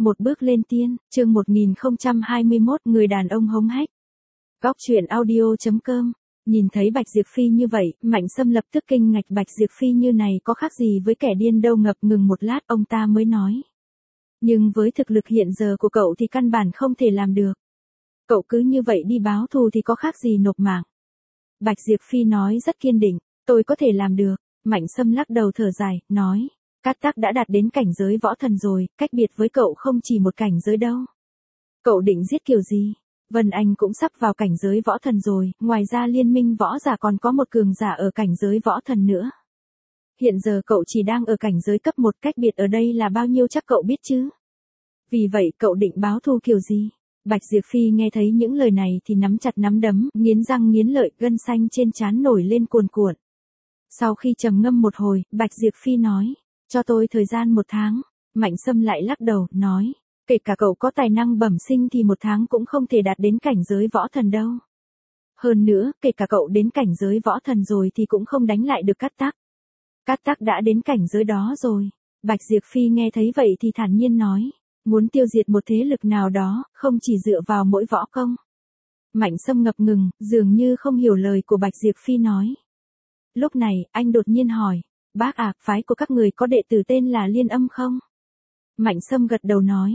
Một bước lên tiên, chương 1021, người đàn ông hống hách. Góc truyện audio.com. Nhìn thấy Bạch Diệp Phi như vậy, Mạnh Sâm lập tức kinh ngạc. Bạch Diệp Phi như này có khác gì với kẻ điên đâu. Ngập ngừng một lát ông ta mới nói. Nhưng với thực lực hiện giờ của cậu thì căn bản không thể làm được. Cậu cứ như vậy đi báo thù thì có khác gì nộp mạng. Bạch Diệp Phi nói rất kiên định, tôi có thể làm được. Mạnh Sâm lắc đầu thở dài, nói. Cát Tắc đã đạt đến cảnh giới võ thần rồi, cách biệt với cậu không chỉ một cảnh giới đâu. Cậu định giết kiểu gì? Vân Anh cũng sắp vào cảnh giới võ thần rồi, ngoài ra liên minh võ giả còn có một cường giả ở cảnh giới võ thần nữa. Hiện giờ cậu chỉ đang ở cảnh giới cấp 1, cách biệt ở đây là bao nhiêu chắc cậu biết chứ? Vì vậy cậu định báo thù kiểu gì? Bạch Diệp Phi nghe thấy những lời này thì nắm chặt nắm đấm, nghiến răng nghiến lợi, gân xanh trên trán nổi lên cuồn cuộn. Sau khi trầm ngâm một hồi, Bạch Diệp Phi nói. Cho tôi thời gian 1 tháng. Mạnh Sâm lại lắc đầu, nói. Kể cả cậu có tài năng bẩm sinh thì 1 tháng cũng không thể đạt đến cảnh giới võ thần đâu. Hơn nữa, kể cả cậu đến cảnh giới võ thần rồi thì cũng không đánh lại được Cát Tắc. Cát Tắc đã đến cảnh giới đó rồi. Bạch Diệp Phi nghe thấy vậy thì thản nhiên nói. Muốn tiêu diệt một thế lực nào đó, không chỉ dựa vào mỗi võ công. Mạnh Sâm ngập ngừng, dường như không hiểu lời của Bạch Diệp Phi nói. Lúc này, anh đột nhiên hỏi. Bác ạ, phái của các người có đệ tử tên là Liên Âm không? Mạnh Sâm gật đầu nói.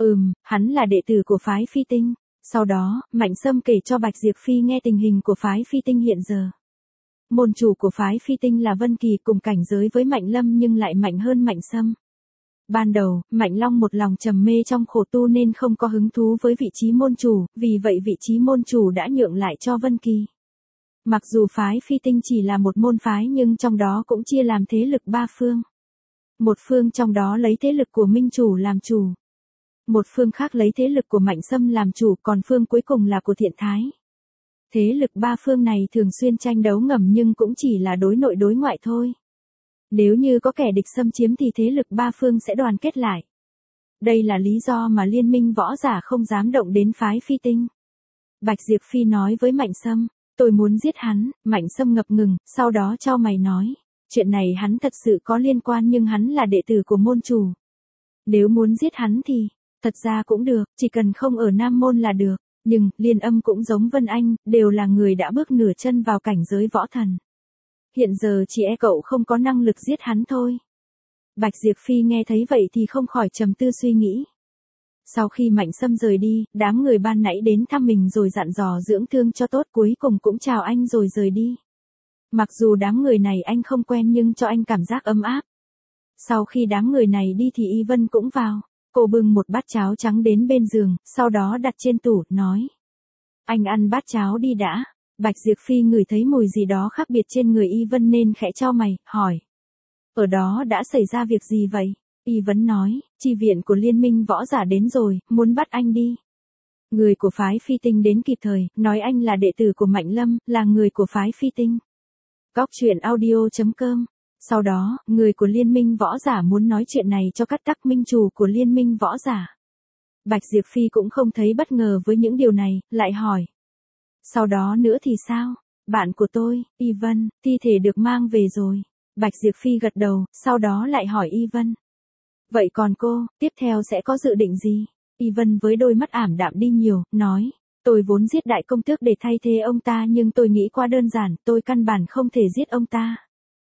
Hắn là đệ tử của phái Phi Tinh. Sau đó, Mạnh Sâm kể cho Bạch Diệp Phi nghe tình hình của phái Phi Tinh hiện giờ. Môn chủ của phái Phi Tinh là Vân Kỳ, cùng cảnh giới với Mạnh Lâm nhưng lại mạnh hơn Mạnh Sâm. Ban đầu, Mạnh Long một lòng trầm mê trong khổ tu nên không có hứng thú với vị trí môn chủ, vì vậy vị trí môn chủ đã nhượng lại cho Vân Kỳ. Mặc dù phái Phi Tinh chỉ là một môn phái nhưng trong đó cũng chia làm thế lực 3 phương. Một phương trong đó lấy thế lực của Minh Chủ làm chủ. Một phương khác lấy thế lực của Mạnh Sâm làm chủ, còn phương cuối cùng là của Thiện Thái. Thế lực 3 phương này thường xuyên tranh đấu ngầm nhưng cũng chỉ là đối nội đối ngoại thôi. Nếu như có kẻ địch xâm chiếm thì thế lực 3 phương sẽ đoàn kết lại. Đây là lý do mà liên minh võ giả không dám động đến phái Phi Tinh. Bạch Diệp Phi nói với Mạnh Sâm. Tôi muốn giết hắn. Mạnh Sâm ngập ngừng, sau đó chau mày nói. Chuyện này hắn thật sự có liên quan nhưng hắn là đệ tử của môn chủ. Nếu muốn giết hắn thì, thật ra cũng được, chỉ cần không ở Nam Môn là được. Nhưng, Liên Âm cũng giống Vân Anh, đều là người đã bước nửa chân vào cảnh giới võ thần. Hiện giờ chỉ cậu không có năng lực giết hắn thôi. Bạch Diệp Phi nghe thấy vậy thì không khỏi trầm tư suy nghĩ. Sau khi Mạnh Sâm rời đi, đám người ban nãy đến thăm mình rồi dặn dò dưỡng thương cho tốt, cuối cùng cũng chào anh rồi rời đi. Mặc dù đám người này anh không quen nhưng cho anh cảm giác ấm áp. Sau khi đám người này đi thì Y Vân cũng vào. Cô bưng một bát cháo trắng đến bên giường, sau đó đặt trên tủ, nói. Anh ăn bát cháo đi đã. Bạch Diệp Phi ngửi thấy mùi gì đó khác biệt trên người Y Vân nên khẽ chau mày, hỏi. Ở đó đã xảy ra việc gì vậy? Y Vân nói, chi viện của liên minh võ giả đến rồi, muốn bắt anh đi. Người của phái Phi Tinh đến kịp thời, nói anh là đệ tử của Mạnh Lâm, là người của phái Phi Tinh. Góc truyện audio.com. Sau đó, người của liên minh võ giả muốn nói chuyện này cho Cát Tắc, minh chủ của liên minh võ giả. Bạch Diệp Phi cũng không thấy bất ngờ với những điều này, lại hỏi. Sau đó nữa thì sao? Bạn của tôi, Y Vân, thi thể được mang về rồi. Bạch Diệp Phi gật đầu, sau đó lại hỏi Y Vân. Vậy còn cô, tiếp theo sẽ có dự định gì? Y Vân với đôi mắt ảm đạm đi nhiều, nói. Tôi vốn giết đại công tước để thay thế ông ta nhưng tôi nghĩ quá đơn giản, tôi căn bản không thể giết ông ta.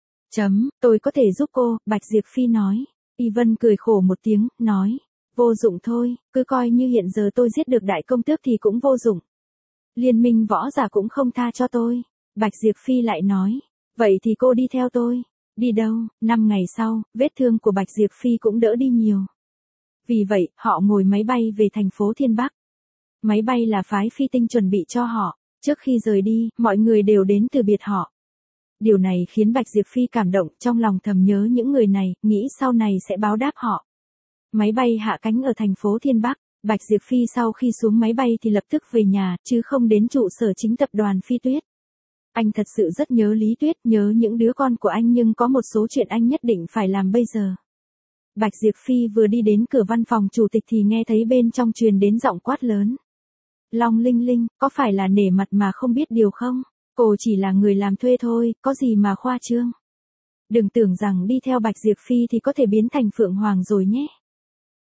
Tôi có thể giúp cô, Bạch Diệp Phi nói. Y Vân cười khổ một tiếng, nói. Vô dụng thôi, cứ coi như hiện giờ tôi giết được đại công tước thì cũng vô dụng. Liên minh võ giả cũng không tha cho tôi. Bạch Diệp Phi lại nói. Vậy thì cô đi theo tôi. Đi đâu? 5 ngày sau, vết thương của Bạch Diệp Phi cũng đỡ đi nhiều. Vì vậy, họ ngồi máy bay về thành phố Thiên Bắc. Máy bay là phái Phi Tinh chuẩn bị cho họ. Trước khi rời đi, mọi người đều đến từ biệt họ. Điều này khiến Bạch Diệp Phi cảm động, trong lòng thầm nhớ những người này, nghĩ sau này sẽ báo đáp họ. Máy bay hạ cánh ở thành phố Thiên Bắc. Bạch Diệp Phi sau khi xuống máy bay thì lập tức về nhà, chứ không đến trụ sở chính tập đoàn Phi Tuyết. Anh thật sự rất nhớ Lý Tuyết, nhớ những đứa con của anh nhưng có một số chuyện anh nhất định phải làm bây giờ. Bạch Diệp Phi vừa đi đến cửa văn phòng chủ tịch thì nghe thấy bên trong truyền đến giọng quát lớn. Long Linh Linh, có phải là nể mặt mà không biết điều không? Cô chỉ là người làm thuê thôi, có gì mà khoa trương. Đừng tưởng rằng đi theo Bạch Diệp Phi thì có thể biến thành Phượng Hoàng rồi nhé.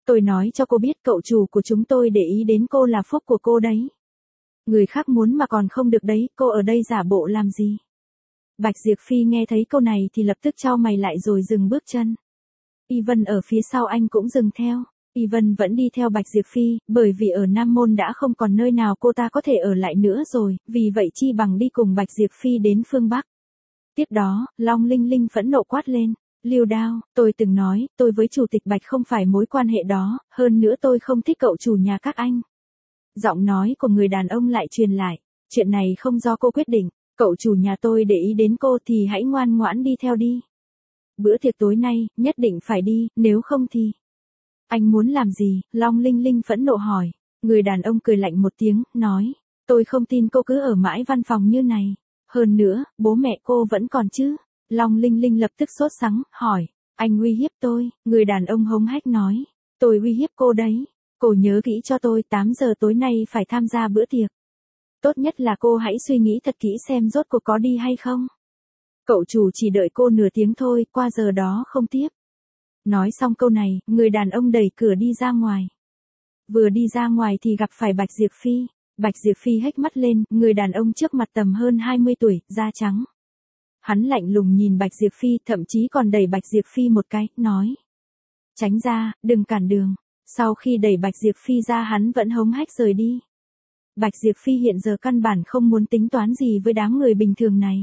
Tôi nói cho cô biết cậu chủ của chúng tôi để ý đến cô là phúc của cô đấy. Người khác muốn mà còn không được đấy, cô ở đây giả bộ làm gì? Bạch Diệp Phi nghe thấy câu này thì lập tức chau mày lại rồi dừng bước chân. Ivan ở phía sau anh cũng dừng theo. Ivan vẫn đi theo Bạch Diệp Phi, bởi vì ở Nam Môn đã không còn nơi nào cô ta có thể ở lại nữa rồi, vì vậy chi bằng đi cùng Bạch Diệp Phi đến phương Bắc. Tiếp đó, Long Linh Linh phẫn nộ quát lên. Liêu Đao, tôi từng nói, tôi với chủ tịch Bạch không phải mối quan hệ đó, hơn nữa tôi không thích cậu chủ nhà các anh. Giọng nói của người đàn ông lại truyền lại, chuyện này không do cô quyết định, cậu chủ nhà tôi để ý đến cô thì hãy ngoan ngoãn đi theo đi. Bữa tiệc tối nay, nhất định phải đi, nếu không thì... Anh muốn làm gì? Long Linh Linh phẫn nộ hỏi. Người đàn ông cười lạnh một tiếng, nói, tôi không tin cô cứ ở mãi văn phòng như này. Hơn nữa, bố mẹ cô vẫn còn chứ. Long Linh Linh lập tức sốt sắng, hỏi, anh uy hiếp tôi. Người đàn ông hống hách nói, tôi uy hiếp cô đấy. Cô nhớ kỹ cho tôi 8 giờ tối nay phải tham gia bữa tiệc. Tốt nhất là cô hãy suy nghĩ thật kỹ xem rốt cuộc có đi hay không. Cậu chủ chỉ đợi cô nửa tiếng thôi, qua giờ đó không tiếp. Nói xong câu này, người đàn ông đẩy cửa đi ra ngoài. Vừa đi ra ngoài thì gặp phải Bạch Diệp Phi. Bạch Diệp Phi hếch mắt lên, người đàn ông trước mặt tầm hơn 20 tuổi, da trắng. Hắn lạnh lùng nhìn Bạch Diệp Phi, thậm chí còn đẩy Bạch Diệp Phi một cái, nói. Tránh ra, đừng cản đường. Sau khi đẩy Bạch Diệp Phi ra hắn vẫn hống hách rời đi. Bạch Diệp Phi hiện giờ căn bản không muốn tính toán gì với đám người bình thường này.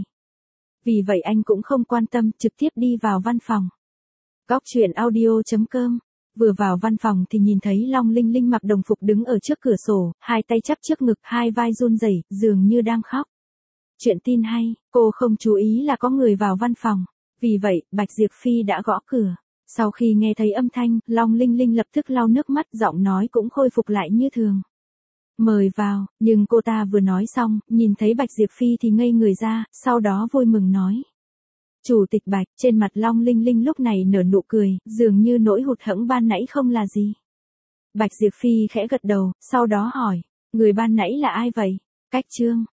Vì vậy anh cũng không quan tâm, trực tiếp đi vào văn phòng. Góc truyện audio.com. Vừa vào văn phòng thì nhìn thấy Long Linh Linh mặc đồng phục đứng ở trước cửa sổ, hai tay chắp trước ngực, hai vai run rẩy, dường như đang khóc. Chuyện tin hay, cô không chú ý là có người vào văn phòng. Vì vậy, Bạch Diệp Phi đã gõ cửa. Sau khi nghe thấy âm thanh, Long Linh Linh lập tức lau nước mắt, giọng nói cũng khôi phục lại như thường. Mời vào, nhưng cô ta vừa nói xong, nhìn thấy Bạch Diệp Phi thì ngây người ra, sau đó vui mừng nói. Chủ tịch Bạch, trên mặt Long Linh Linh lúc này nở nụ cười, dường như nỗi hụt hẫng ban nãy không là gì. Bạch Diệp Phi khẽ gật đầu, sau đó hỏi, người ban nãy là ai vậy? Cách Trương.